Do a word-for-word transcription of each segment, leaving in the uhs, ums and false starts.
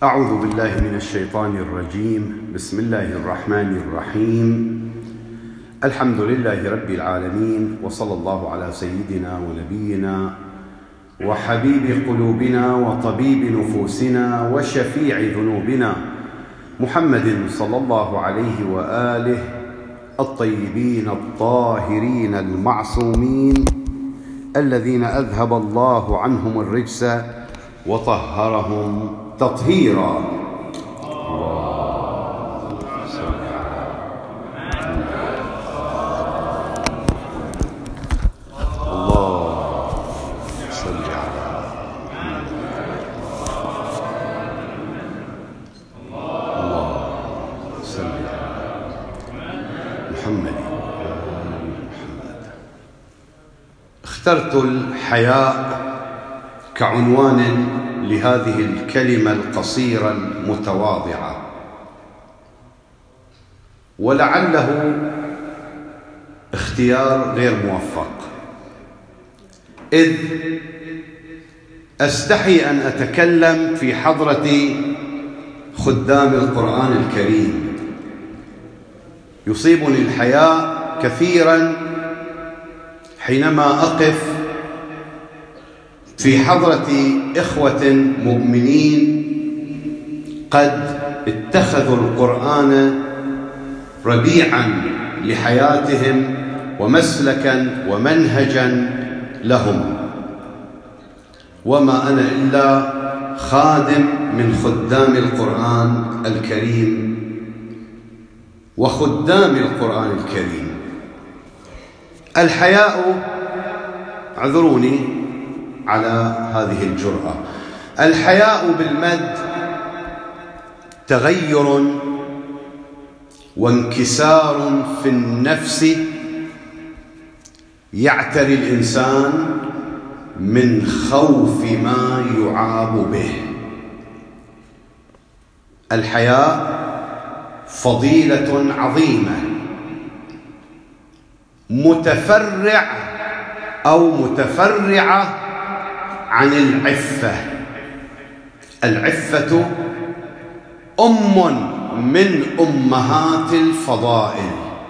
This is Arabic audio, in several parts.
أعوذ بالله من الشيطان الرجيم. بسم الله الرحمن الرحيم. الحمد لله رب العالمين، وصلى الله على سيدنا ونبينا وحبيب قلوبنا وطبيب نفوسنا وشفيع ذنوبنا محمد صلى الله عليه وآله الطيبين الطاهرين المعصومين الذين أذهب الله عنهم الرجس وطهرهم تطهيرا. اللهم صل على اللهم صل على اللهم صل على محمد. اخترت الحياء كعنوان لهذه الكلمة القصيرة المتواضعة، ولعله اختيار غير موفق، إذ أستحي أن أتكلم في حضرة خدام القرآن الكريم. يصيبني الحياء كثيرا حينما أقف في حضرة إخوة مؤمنين قد اتخذوا القرآن ربيعا لحياتهم ومسلكا ومنهجا لهم، وما أنا إلا خادم من خدام القرآن الكريم وخدام القرآن الكريم. الحياء، اعذروني على هذه الجرأة، الحياء بالمد تغير وانكسار في النفس يعتري الإنسان من خوف ما يعاب به. الحياء فضيلة عظيمة متفرع أو متفرعة عن العفة. العفة أم من أمهات الفضائل،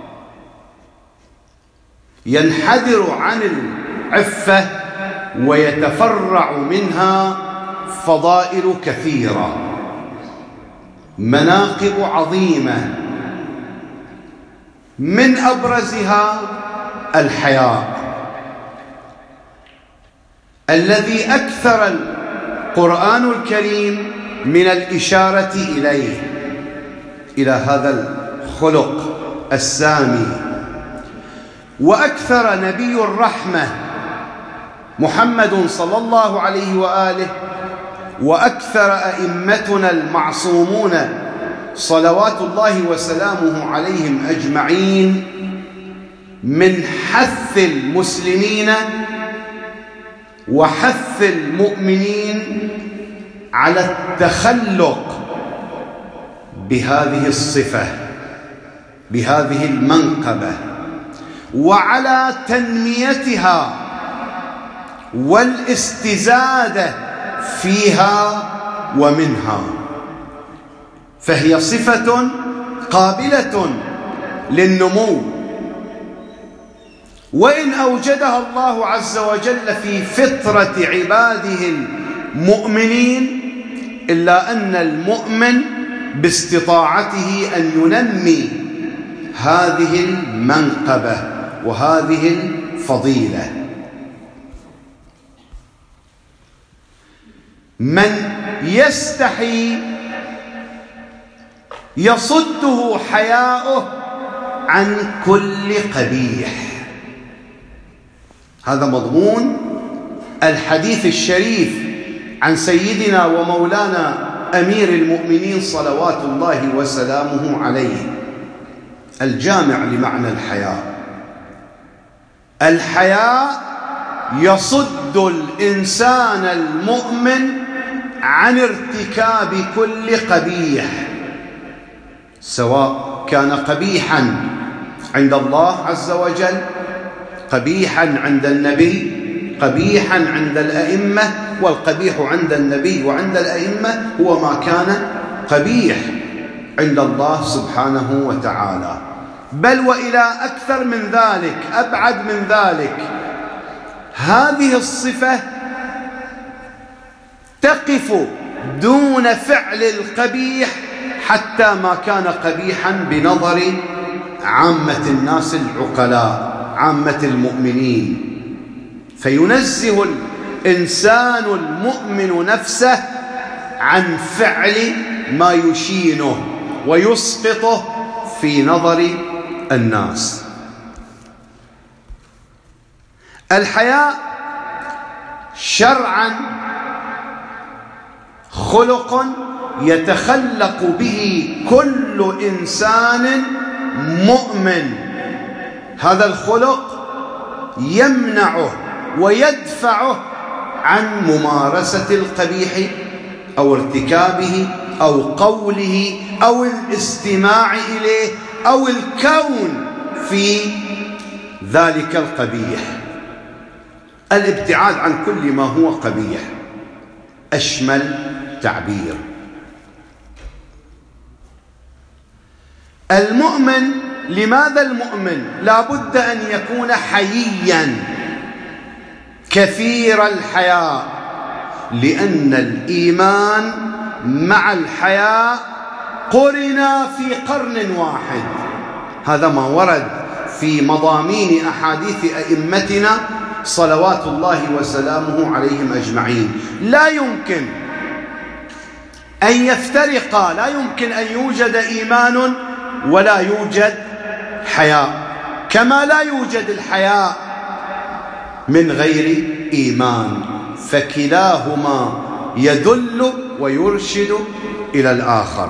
ينحدر عن العفة ويتفرع منها فضائل كثيرة، مناقب عظيمة، من أبرزها الحياء الذي أكثر القرآن الكريم من الإشارة إليه، إلى هذا الخلق السامي. وأكثر نبي الرحمة محمد صلى الله عليه وآله وأكثر أئمتنا المعصومون صلوات الله وسلامه عليهم أجمعين من حث المسلمين وحث المؤمنين على التخلق بهذه الصفة، بهذه المنقبة، وعلى تنميتها والاستزادة فيها ومنها، فهي صفة قابلة للنمو. وإن أوجدها الله عز وجل في فطرة عباده المؤمنين، إلا أن المؤمن باستطاعته أن ينمي هذه المنقبة وهذه الفضيلة. من يستحي يصده حياؤه عن كل قبيح. هذا مضمون الحديث الشريف عن سيدنا ومولانا أمير المؤمنين صلوات الله وسلامه عليه، الجامع لمعنى الحياء. الحياء يصد الإنسان المؤمن عن ارتكاب كل قبيح، سواء كان قبيحا عند الله عز وجل، قبيحا عند النبي، قبيحا عند الأئمة، والقبيح عند النبي وعند الأئمة هو ما كان قبيح عند الله سبحانه وتعالى. بل وإلى أكثر من ذلك، أبعد من ذلك، هذه الصفة تقف دون فعل القبيح حتى ما كان قبيحا بنظر عامة الناس العقلاء، عامة المؤمنين. فينزه الإنسان المؤمن نفسه عن فعل ما يشينه ويسقطه في نظر الناس. الحياء شرعا خلق يتخلق به كل إنسان مؤمن. هذا الخلق يمنعه ويدفعه عن ممارسة القبيح أو ارتكابه أو قوله أو الاستماع إليه أو الكون في ذلك القبيح. الابتعاد عن كل ما هو قبيح أشمل تعبير. المؤمن، لماذا المؤمن لا بد أن يكون حييا كثير الحياء؟ لأن الإيمان مع الحياء قرنا في قرن واحد. هذا ما ورد في مضامين أحاديث أئمتنا صلوات الله وسلامه عليهم أجمعين. لا يمكن أن يفترقا، لا يمكن أن يوجد إيمان ولا يوجد حياء، كما لا يوجد الحياء من غير إيمان، فكلاهما يدل ويرشد إلى الآخر.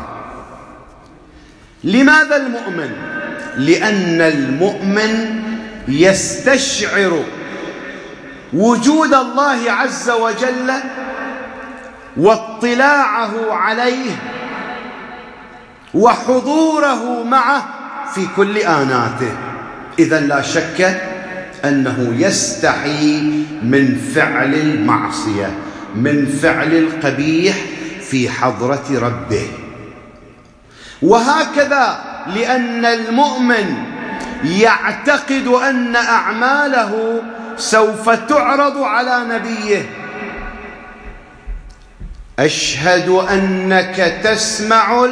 لماذا المؤمن؟ لأن المؤمن يستشعر وجود الله عز وجل واطلاعه عليه وحضوره معه في كل آناته. إذن لا شك أنه يستحي من فعل المعصية، من فعل القبيح في حضرة ربه. وهكذا لأن المؤمن يعتقد أن أعماله سوف تعرض على نبيه. أشهد أنك تسمع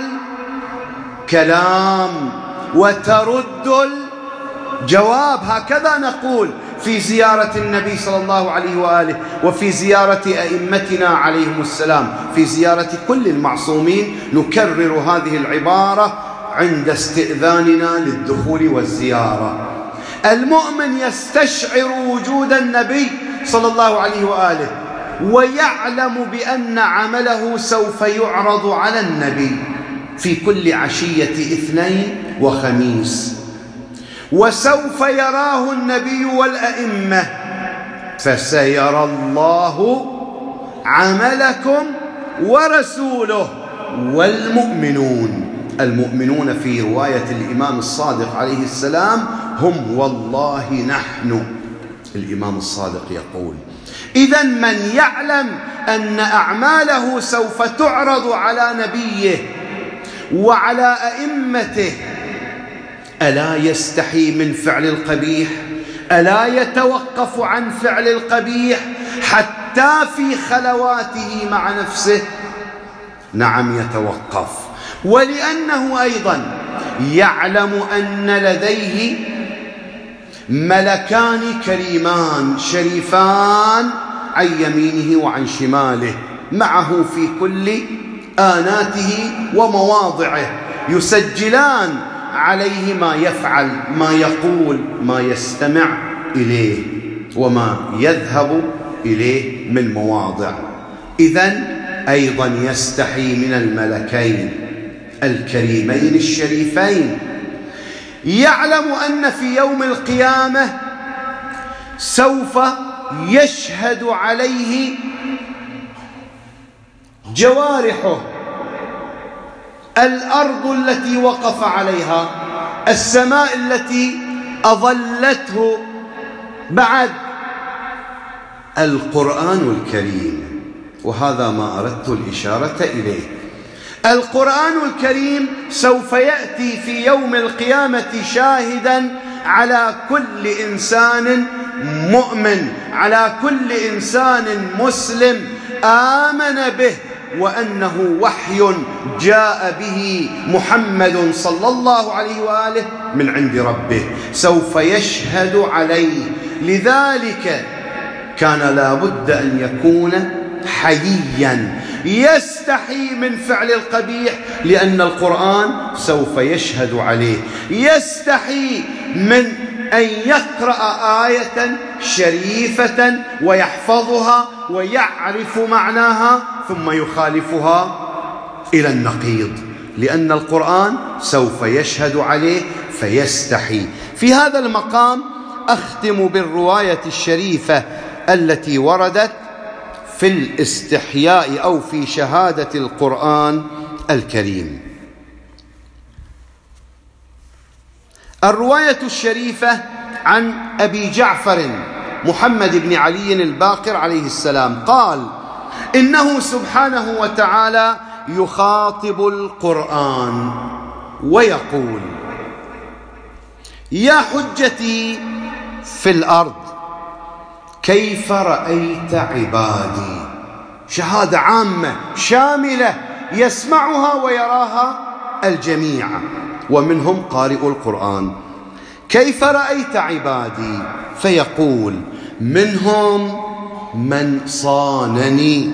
الكلام وترد الجواب، هكذا نقول في زيارة النبي صلى الله عليه وآله، وفي زيارة أئمتنا عليهم السلام، في زيارة كل المعصومين نكرر هذه العبارة عند استئذاننا للدخول والزيارة. المؤمن يستشعر وجود النبي صلى الله عليه وآله ويعلم بأن عمله سوف يعرض على النبي في كل عشية اثنين وخميس، وسوف يراه النبي والأئمة، فسيرى الله عملكم ورسوله والمؤمنون. المؤمنون في رواية الإمام الصادق عليه السلام هم والله نحن. الإمام الصادق يقول: إذن من يعلم أن أعماله سوف تعرض على نبيه وعلى أئمته ألا يستحي من فعل القبيح؟ ألا يتوقف عن فعل القبيح حتى في خلواته مع نفسه؟ نعم يتوقف. ولأنه أيضا يعلم أن لديه ملكان كريمان شريفان عن يمينه وعن شماله معه في كل آناته ومواضعه، يسجلان عليه ما يفعل، ما يقول، ما يستمع إليه وما يذهب إليه من مواضع. إذن أيضا يستحي من الملكين الكريمين الشريفين. يعلم أن في يوم القيامة سوف يشهد عليه جوارحه، الأرض التي وقف عليها، السماء التي أظلته، بعد القرآن الكريم، وهذا ما أردت الإشارة إليه. القرآن الكريم سوف يأتي في يوم القيامة شاهدا على كل إنسان مؤمن، على كل إنسان مسلم آمن به، وأنه وحي جاء به محمد صلى الله عليه وآله من عند ربه، سوف يشهد عليه. لذلك كان لا بد أن يكون حييا، يستحي من فعل القبيح، لأن القرآن سوف يشهد عليه. يستحي من أن يقرأ آية شريفة ويحفظها ويعرف معناها ثم يخالفها إلى النقيض، لأن القرآن سوف يشهد عليه فيستحي. في هذا المقام أختم بالرواية الشريفة التي وردت في الاستحياء أو في شهادة القرآن الكريم. الرواية الشريفة عن أبي جعفر محمد بن علي الباقر عليه السلام قال: إنه سبحانه وتعالى يخاطب القرآن ويقول: يا حجتي في الأرض كيف رأيت عبادي؟ شهادة عامة شاملة يسمعها ويراها الجميع، ومنهم قارئ القرآن. كيف رأيت عبادي؟ فيقول: منهم من صانني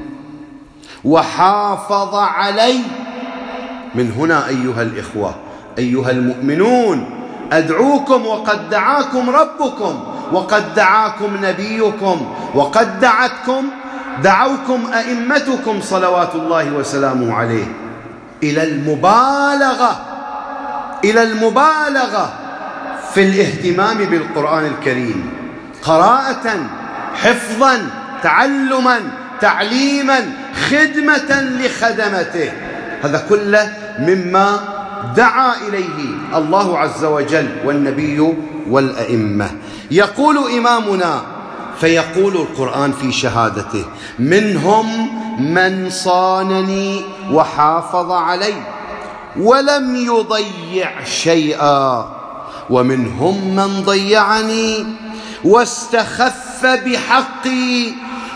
وحافظ علي. من هنا أيها الإخوة أيها المؤمنون أدعوكم وقد دعاكم ربكم وقد دعاكم نبيكم وقد دعتكم دعوكم أئمتكم صلوات الله وسلامه عليه إلى المبالغة إلى المبالغة في الاهتمام بالقرآن الكريم، قراءة، حفظا، تعلما، تعليما، خدمة لخدمته. هذا كله مما دعا إليه الله عز وجل والنبي والأئمة. يقول إمامنا فيقول القرآن في شهادته: منهم من صانني وحافظ علي ولم يضيع شيئا، ومنهم من ضيعني واستخف بحقي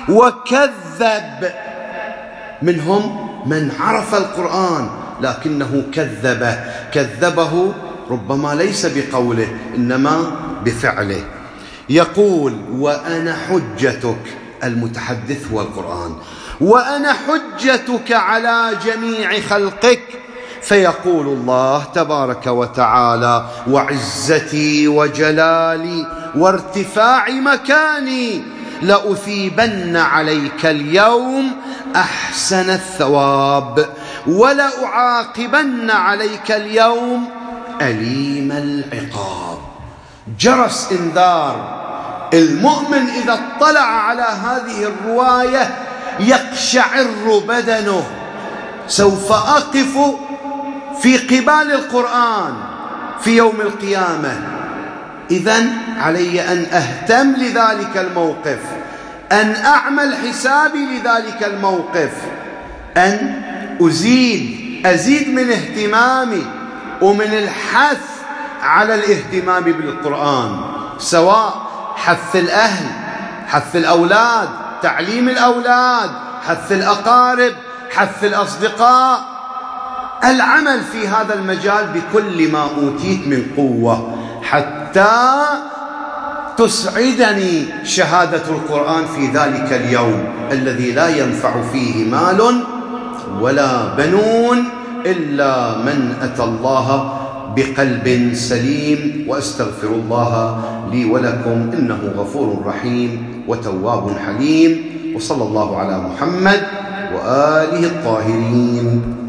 وكذب. منهم من عرف القرآن لكنه كذبه كذبه ربما ليس بقوله إنما بفعله. يقول: وأنا حجتك، المتحدث هو القرآن، وأنا حجتك على جميع خلقك. فيقول الله تبارك وتعالى: وعزتي وجلالي وارتفاع مكاني لأثيبن عليك اليوم أحسن الثواب ولأعاقبن عليك اليوم أليم العقاب. جرس إنذار. المؤمن إذا اطلع على هذه الرواية يقشعر بدنه. سوف أقف في قبال القرآن في يوم القيامة، إذن علي أن أهتم لذلك الموقف، أن أعمل حسابي لذلك الموقف، أن أزيد أزيد من اهتمامي ومن الحث على الاهتمام بالقرآن، سواء حث الأهل، حث الأولاد، تعليم الأولاد، حث الأقارب، حث الأصدقاء، العمل في هذا المجال بكل ما أوتيت من قوة حتى تسعدني شهادة القرآن في ذلك اليوم الذي لا ينفع فيه مال ولا بنون إلا من أتى الله بقلب سليم. وأستغفر الله لي ولكم إنه غفور رحيم وتواب حليم، وصلى الله على محمد وآله الطاهرين.